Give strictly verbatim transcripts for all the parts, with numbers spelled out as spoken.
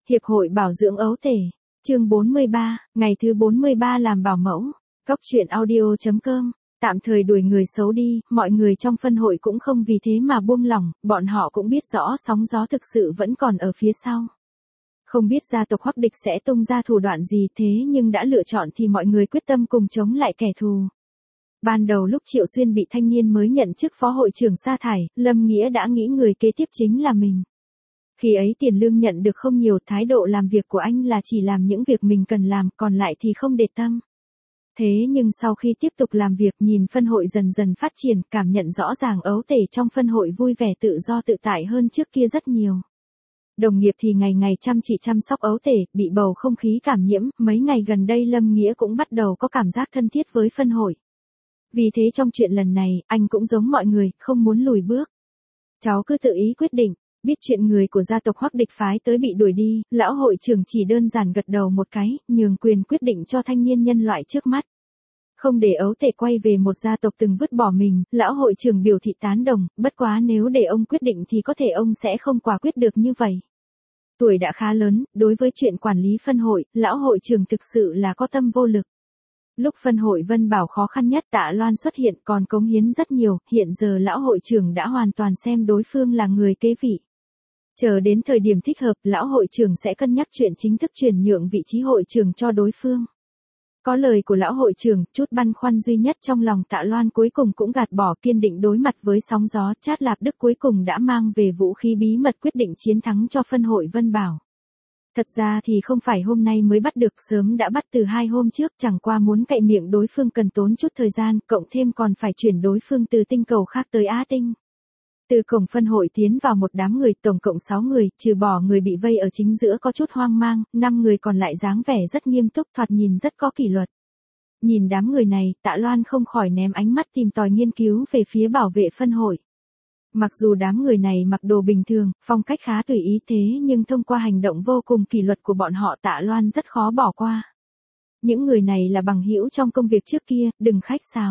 Hiệp hội bảo dưỡng ấu tể. Chương bốn mươi ba, ngày thứ bốn mươi ba làm bảo mẫu. Cốc truyện audio chấm com. Tạm thời đuổi người xấu đi, mọi người trong phân hội cũng không vì thế mà buông lỏng, bọn họ cũng biết rõ sóng gió thực sự vẫn còn ở phía sau. Không biết gia tộc Hoắc Địch sẽ tung ra thủ đoạn gì, thế nhưng đã lựa chọn thì mọi người quyết tâm cùng chống lại kẻ thù. Ban đầu lúc Triệu Xuyên bị thanh niên mới nhận chức phó hội trưởng sa thải, Lâm Nghĩa đã nghĩ người kế tiếp chính là mình. Khi ấy tiền lương nhận được không nhiều, thái độ làm việc của anh là chỉ làm những việc mình cần làm, còn lại thì không để tâm. Thế nhưng sau khi tiếp tục làm việc, nhìn phân hội dần dần phát triển, cảm nhận rõ ràng ấu tể trong phân hội vui vẻ tự do tự tại hơn trước kia rất nhiều. Đồng nghiệp thì ngày ngày chăm chỉ chăm sóc ấu tể, bị bầu không khí cảm nhiễm, mấy ngày gần đây Lâm Nghĩa cũng bắt đầu có cảm giác thân thiết với phân hội. Vì thế trong chuyện lần này, anh cũng giống mọi người, không muốn lùi bước. Cháu cứ tự ý quyết định. Biết chuyện người của gia tộc Hoắc Địch phái tới bị đuổi đi, lão hội trưởng chỉ đơn giản gật đầu một cái, nhường quyền quyết định cho thanh niên nhân loại trước mắt. Không để ấu tể quay về một gia tộc từng vứt bỏ mình, lão hội trưởng biểu thị tán đồng, bất quá nếu để ông quyết định thì có thể ông sẽ không quả quyết được như vậy. Tuổi đã khá lớn, đối với chuyện quản lý phân hội, lão hội trưởng thực sự là có tâm vô lực. Lúc phân hội Vân Bảo khó khăn nhất, Tạ Loan xuất hiện còn cống hiến rất nhiều, hiện giờ lão hội trưởng đã hoàn toàn xem đối phương là người kế vị. Chờ đến thời điểm thích hợp, lão hội trưởng sẽ cân nhắc chuyện chính thức chuyển nhượng vị trí hội trưởng cho đối phương. Có lời của lão hội trưởng, chút băn khoăn duy nhất trong lòng Tạ Loan cuối cùng cũng gạt bỏ, kiên định đối mặt với sóng gió. Trát Lạp Đức cuối cùng đã mang về vũ khí bí mật quyết định chiến thắng cho phân hội Vân Bảo. Thật ra thì không phải hôm nay mới bắt được, sớm đã bắt từ hai hôm trước, chẳng qua muốn cậy miệng đối phương cần tốn chút thời gian, cộng thêm còn phải chuyển đối phương từ tinh cầu khác tới Á Tinh. Từ cổng phân hội tiến vào một đám người, tổng cộng sáu người, trừ bỏ người bị vây ở chính giữa có chút hoang mang, năm người còn lại dáng vẻ rất nghiêm túc, thoạt nhìn rất có kỷ luật. Nhìn đám người này, Tạ Loan không khỏi ném ánh mắt tìm tòi nghiên cứu về phía bảo vệ phân hội. Mặc dù đám người này mặc đồ bình thường, phong cách khá tùy ý, thế nhưng thông qua hành động vô cùng kỷ luật của bọn họ, Tạ Loan rất khó bỏ qua. Những người này là bằng hữu trong công việc trước kia, đừng khách sáo.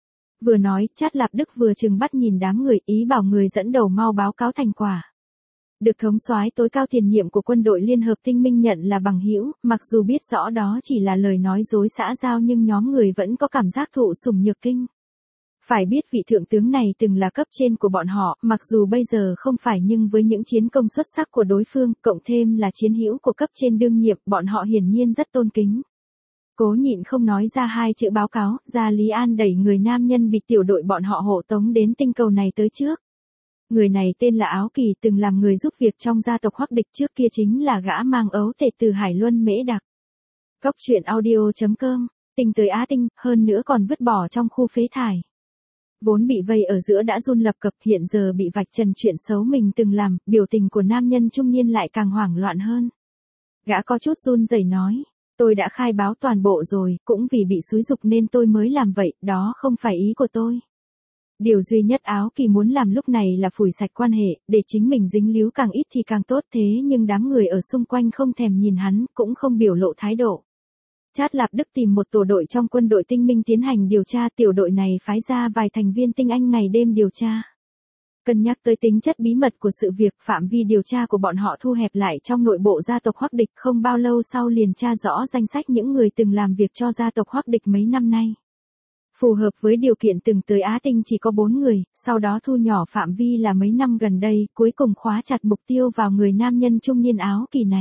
Vừa nói, Trát Lạp Đức vừa trừng bắt nhìn đám người, ý bảo người dẫn đầu mau báo cáo thành quả. Được thống soái tối cao tiền nhiệm của quân đội Liên hợp Tinh Minh nhận là bằng hữu, mặc dù biết rõ đó chỉ là lời nói dối xã giao nhưng nhóm người vẫn có cảm giác thụ sủng nhược kinh. Phải biết vị thượng tướng này từng là cấp trên của bọn họ, mặc dù bây giờ không phải nhưng với những chiến công xuất sắc của đối phương, cộng thêm là chiến hữu của cấp trên đương nhiệm, bọn họ hiển nhiên rất tôn kính. Cố nhịn không nói ra hai chữ báo cáo, Gia Lý An đẩy người nam nhân bị tiểu đội bọn họ hộ tống đến tinh cầu này tới trước. Người này tên là Áo Kỳ, từng làm người giúp việc trong gia tộc Hoắc Địch, trước kia chính là gã mang ấu tể từ Hải Luân Mễ Đặc. Cốc truyện audio chấm com, tình tới Á Tinh, hơn nữa còn vứt bỏ trong khu phế thải. Vốn bị vây ở giữa đã run lập cập, hiện giờ bị vạch trần chuyện xấu mình từng làm, biểu tình của nam nhân trung niên lại càng hoảng loạn hơn. Gã có chút run rẩy nói. Tôi đã khai báo toàn bộ rồi, cũng vì bị xúi giục nên tôi mới làm vậy, đó không phải ý của tôi. Điều duy nhất Áo Kỳ muốn làm lúc này là phủi sạch quan hệ, để chính mình dính líu càng ít thì càng tốt, thế nhưng đám người ở xung quanh không thèm nhìn hắn, cũng không biểu lộ thái độ. Trát Lạp Đức tìm một tổ đội trong quân đội Tinh Minh tiến hành điều tra, tiểu đội này phái ra vài thành viên tinh anh ngày đêm điều tra. Cân nhắc tới tính chất bí mật của sự việc, phạm vi điều tra của bọn họ thu hẹp lại trong nội bộ gia tộc Hoắc Địch, không bao lâu sau liền tra rõ danh sách những người từng làm việc cho gia tộc Hoắc Địch mấy năm nay. Phù hợp với điều kiện từng tới Á Tinh chỉ có bốn người, sau đó thu nhỏ phạm vi là mấy năm gần đây, cuối cùng khóa chặt mục tiêu vào người nam nhân trung niên Áo Kỳ này.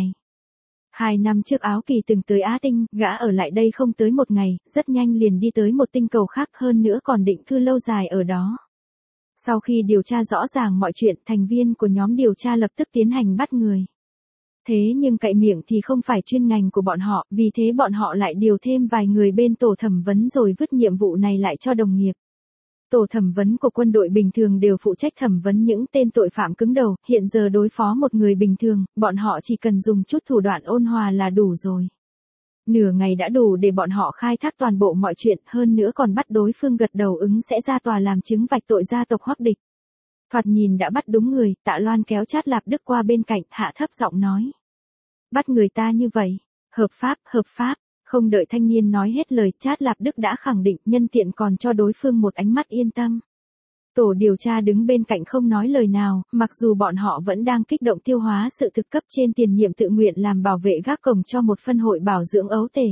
Hai năm trước Áo Kỳ từng tới Á Tinh, gã ở lại đây không tới một ngày, rất nhanh liền đi tới một tinh cầu khác, hơn nữa còn định cư lâu dài ở đó. Sau khi điều tra rõ ràng mọi chuyện, thành viên của nhóm điều tra lập tức tiến hành bắt người. Thế nhưng cậy miệng thì không phải chuyên ngành của bọn họ, vì thế bọn họ lại điều thêm vài người bên tổ thẩm vấn rồi vứt nhiệm vụ này lại cho đồng nghiệp. Tổ thẩm vấn của quân đội bình thường đều phụ trách thẩm vấn những tên tội phạm cứng đầu, hiện giờ đối phó một người bình thường, bọn họ chỉ cần dùng chút thủ đoạn ôn hòa là đủ rồi. Nửa ngày đã đủ để bọn họ khai thác toàn bộ mọi chuyện, hơn nữa còn bắt đối phương gật đầu ứng sẽ ra tòa làm chứng vạch tội gia tộc Hoắc Địch. Thoạt nhìn đã bắt đúng người, Tạ Loan kéo Trát Lạp Đức qua bên cạnh, hạ thấp giọng nói. Bắt người ta như vậy, hợp pháp, hợp pháp, không đợi thanh niên nói hết lời, Trát Lạp Đức đã khẳng định, nhân tiện còn cho đối phương một ánh mắt yên tâm. Tổ điều tra đứng bên cạnh không nói lời nào, mặc dù bọn họ vẫn đang kích động tiêu hóa sự thực cấp trên tiền nhiệm tự nguyện làm bảo vệ gác cổng cho một phân hội bảo dưỡng ấu tể.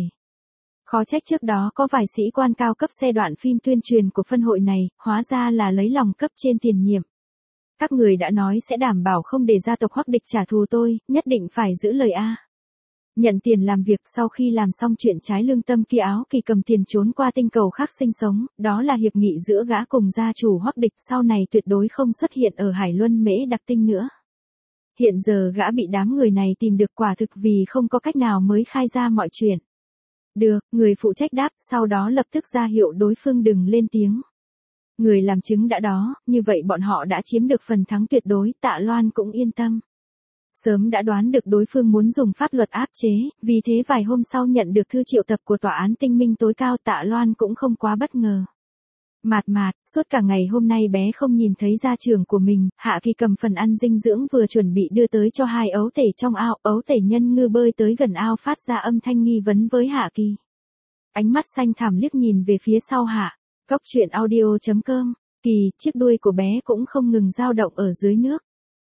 Khó trách trước đó có vài sĩ quan cao cấp xe đoạn phim tuyên truyền của phân hội này, hóa ra là lấy lòng cấp trên tiền nhiệm. Các người đã nói sẽ đảm bảo không để gia tộc Hoắc Địch trả thù tôi, nhất định phải giữ lời a. Nhận tiền làm việc sau khi làm xong chuyện trái lương tâm kia, Áo Kỳ cầm tiền trốn qua tinh cầu khác sinh sống, đó là hiệp nghị giữa gã cùng gia chủ Hoắc Địch, sau này tuyệt đối không xuất hiện ở Hải Luân Mễ Đặc Tinh nữa. Hiện giờ gã bị đám người này tìm được, quả thực vì không có cách nào mới khai ra mọi chuyện. Được, người phụ trách đáp, sau đó lập tức ra hiệu đối phương đừng lên tiếng. Người làm chứng đã đó, như vậy bọn họ đã chiếm được phần thắng tuyệt đối, Tạ Loan cũng yên tâm. Sớm đã đoán được đối phương muốn dùng pháp luật áp chế, vì thế vài hôm sau nhận được thư triệu tập của tòa án tinh minh tối cao, Tạ Loan cũng không quá bất ngờ. Mạt mạt, suốt cả ngày hôm nay bé không nhìn thấy gia trưởng của mình, Hạ Kỳ cầm phần ăn dinh dưỡng vừa chuẩn bị đưa tới cho hai ấu tể trong ao, ấu tể Nhân Ngư bơi tới gần ao phát ra âm thanh nghi vấn với Hạ Kỳ. Ánh mắt xanh thẳm liếc nhìn về phía sau Hạ. Cốc truyện audio chấm com, Kỳ, chiếc đuôi của bé cũng không ngừng dao động ở dưới nước.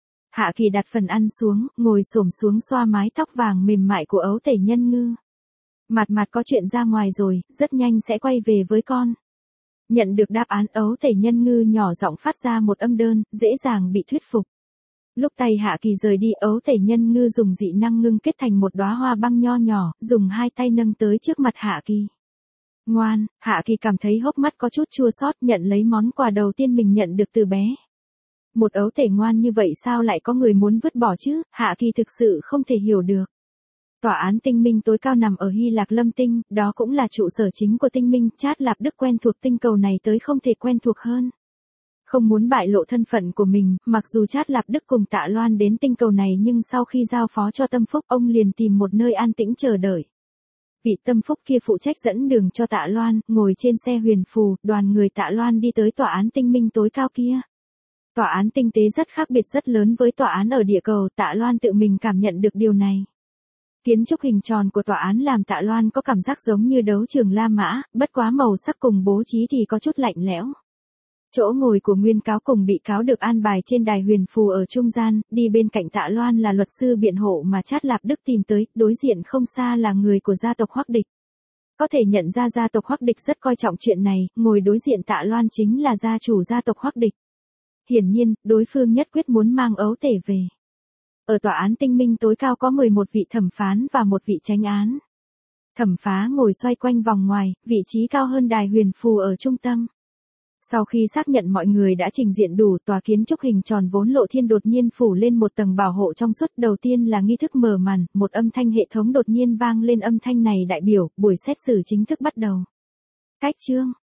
Hạ Kỳ đặt phần ăn xuống, ngồi xổm xuống xoa mái tóc vàng mềm mại của ấu tể Nhân Ngư. Mạt mạt có chuyện ra ngoài rồi, rất nhanh sẽ quay về với con. Nhận được đáp án, ấu tể Nhân Ngư nhỏ giọng phát ra một âm đơn, dễ dàng bị thuyết phục. Lúc tay Hạ Kỳ rời đi, ấu tể Nhân Ngư dùng dị năng ngưng kết thành một đóa hoa băng nho nhỏ, dùng hai tay nâng tới trước mặt Hạ Kỳ. Ngoan, Hạ Kỳ cảm thấy hốc mắt có chút chua xót, nhận lấy món quà đầu tiên mình nhận được từ bé. Một ấu tể ngoan như vậy sao lại có người muốn vứt bỏ chứ, Hạ Kỳ thực sự không thể hiểu được. Tòa án tinh minh tối cao nằm ở Hy Lạc Lâm Tinh, đó cũng là trụ sở chính của tinh minh, Trát Lạp Đức quen thuộc tinh cầu này tới không thể quen thuộc hơn. Không muốn bại lộ thân phận của mình, mặc dù Trát Lạp Đức cùng Tạ Loan đến tinh cầu này nhưng sau khi giao phó cho Tâm Phúc, ông liền tìm một nơi an tĩnh chờ đợi. Vị Tâm Phúc kia phụ trách dẫn đường cho Tạ Loan, ngồi trên xe huyền phù, đoàn người Tạ Loan đi tới tòa án tinh minh tối cao kia. Tòa án tinh tế rất khác biệt, rất lớn với tòa án ở địa cầu, Tạ Loan tự mình cảm nhận được điều này. Kiến trúc hình tròn của tòa án làm Tạ Loan có cảm giác giống như đấu trường La Mã, bất quá màu sắc cùng bố trí thì có chút lạnh lẽo. Chỗ ngồi của nguyên cáo cùng bị cáo được an bài trên đài huyền phù ở trung gian, đi bên cạnh Tạ Loan là luật sư biện hộ mà Trát Lạp Đức tìm tới, đối diện không xa là người của gia tộc Hoắc Địch. Có thể nhận ra gia tộc Hoắc Địch rất coi trọng chuyện này, ngồi đối diện Tạ Loan chính là gia chủ gia tộc Hoắc Địch. Hiển nhiên, đối phương nhất quyết muốn mang ấu tể về. Ở tòa án tinh minh tối cao có mười một vị thẩm phán và một vị chánh án. Thẩm phá ngồi xoay quanh vòng ngoài, vị trí cao hơn đài huyền phù ở trung tâm. Sau khi xác nhận mọi người đã trình diện đủ, tòa kiến trúc hình tròn vốn lộ thiên đột nhiên phủ lên một tầng bảo hộ trong suốt. Đầu tiên là nghi thức mở màn, một âm thanh hệ thống đột nhiên vang lên, âm thanh này đại biểu buổi xét xử chính thức bắt đầu. Cách chương